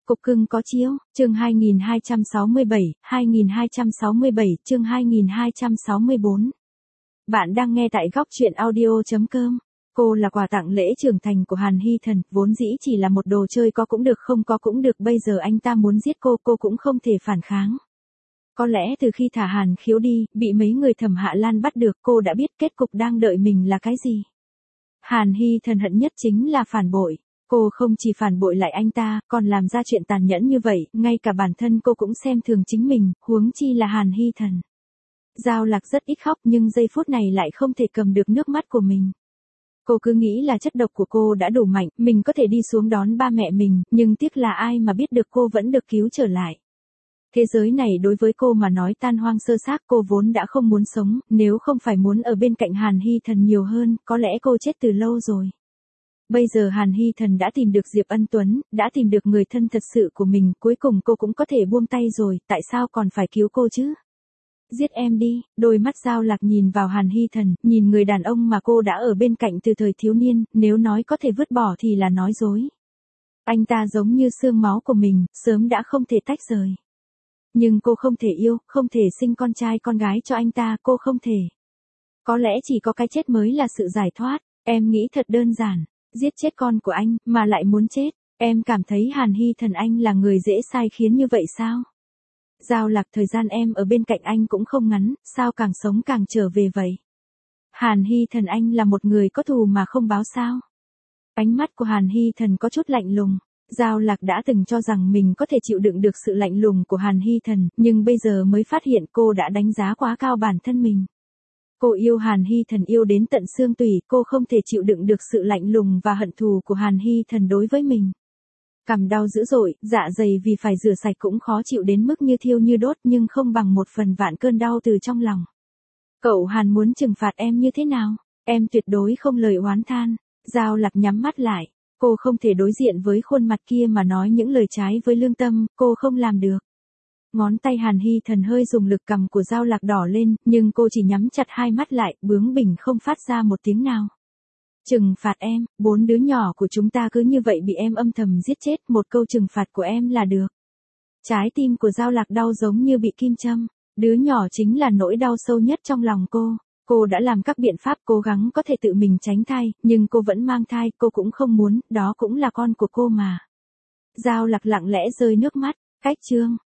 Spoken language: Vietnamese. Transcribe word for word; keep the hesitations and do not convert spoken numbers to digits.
Cục cưng có chiếu, chương hai nghìn hai trăm sáu mươi bảy, hai nghìn hai trăm sáu mươi bảy, chương hai nghìn hai trăm sáu mươi bốn. Bạn đang nghe tại góc truyện audio chấm com. Cô là quà tặng lễ trưởng thành của Hàn Hy Thần, vốn dĩ chỉ là một đồ chơi có cũng được không có cũng được, bây giờ anh ta muốn giết cô, cô cũng không thể phản kháng. Có lẽ từ khi thả Hàn Khiếu đi, bị mấy người Thẩm Hạ Lan bắt được, cô đã biết kết cục đang đợi mình là cái gì. Hàn Hy Thần hận nhất chính là phản bội. Cô không chỉ phản bội lại anh ta, còn làm ra chuyện tàn nhẫn như vậy, ngay cả bản thân cô cũng xem thường chính mình, huống chi là Hàn Hy Thần. Giao Lạc rất ít khóc nhưng giây phút này lại không thể cầm được nước mắt của mình. Cô cứ nghĩ là chất độc của cô đã đủ mạnh, mình có thể đi xuống đón ba mẹ mình, nhưng tiếc là ai mà biết được cô vẫn được cứu trở lại. Thế giới này đối với cô mà nói tan hoang sơ xác, cô vốn đã không muốn sống, nếu không phải muốn ở bên cạnh Hàn Hy Thần nhiều hơn, có lẽ cô chết từ lâu rồi. Bây giờ Hàn Hy Thần đã tìm được Diệp Ân Tuấn, đã tìm được người thân thật sự của mình, cuối cùng cô cũng có thể buông tay rồi, tại sao còn phải cứu cô chứ? Giết em đi, đôi mắt Giao Lạc nhìn vào Hàn Hy Thần, nhìn người đàn ông mà cô đã ở bên cạnh từ thời thiếu niên, nếu nói có thể vứt bỏ thì là nói dối. Anh ta giống như xương máu của mình, sớm đã không thể tách rời. Nhưng cô không thể yêu, không thể sinh con trai con gái cho anh ta, cô không thể. Có lẽ chỉ có cái chết mới là sự giải thoát, em nghĩ thật đơn giản. Giết chết con của anh, mà lại muốn chết, em cảm thấy Hàn Hy Thần anh là người dễ sai khiến như vậy sao? Giao Lạc, thời gian em ở bên cạnh anh cũng không ngắn, sao càng sống càng trở về vậy? Hàn Hy Thần anh là một người có thù mà không báo sao? Ánh mắt của Hàn Hy Thần có chút lạnh lùng. Giao Lạc đã từng cho rằng mình có thể chịu đựng được sự lạnh lùng của Hàn Hy Thần, nhưng bây giờ mới phát hiện cô đã đánh giá quá cao bản thân mình. Cô yêu Hàn Hy Thần yêu đến tận xương tủy, cô không thể chịu đựng được sự lạnh lùng và hận thù của Hàn Hy Thần đối với mình. Cằm đau dữ dội, dạ dày vì phải rửa sạch cũng khó chịu đến mức như thiêu như đốt, nhưng không bằng một phần vạn cơn đau từ trong lòng. Cậu Hàn muốn trừng phạt em như thế nào? Em tuyệt đối không lời oán than. Giao Lạc nhắm mắt lại. Cô không thể đối diện với khuôn mặt kia mà nói những lời trái với lương tâm, cô không làm được. Ngón tay Hàn Hy Thần hơi dùng lực, cằm của Giao Lạc đỏ lên, nhưng cô chỉ nhắm chặt hai mắt lại, bướng bỉnh không phát ra một tiếng nào. Trừng phạt em, bốn đứa nhỏ của chúng ta cứ như vậy bị em âm thầm giết chết, một câu trừng phạt của em là được. Trái tim của Giao Lạc đau giống như bị kim châm, đứa nhỏ chính là nỗi đau sâu nhất trong lòng cô. Cô đã làm các biện pháp cố gắng có thể tự mình tránh thai, nhưng cô vẫn mang thai, cô cũng không muốn, đó cũng là con của cô mà. Giao Lạc lặng lẽ rơi nước mắt, cách chương.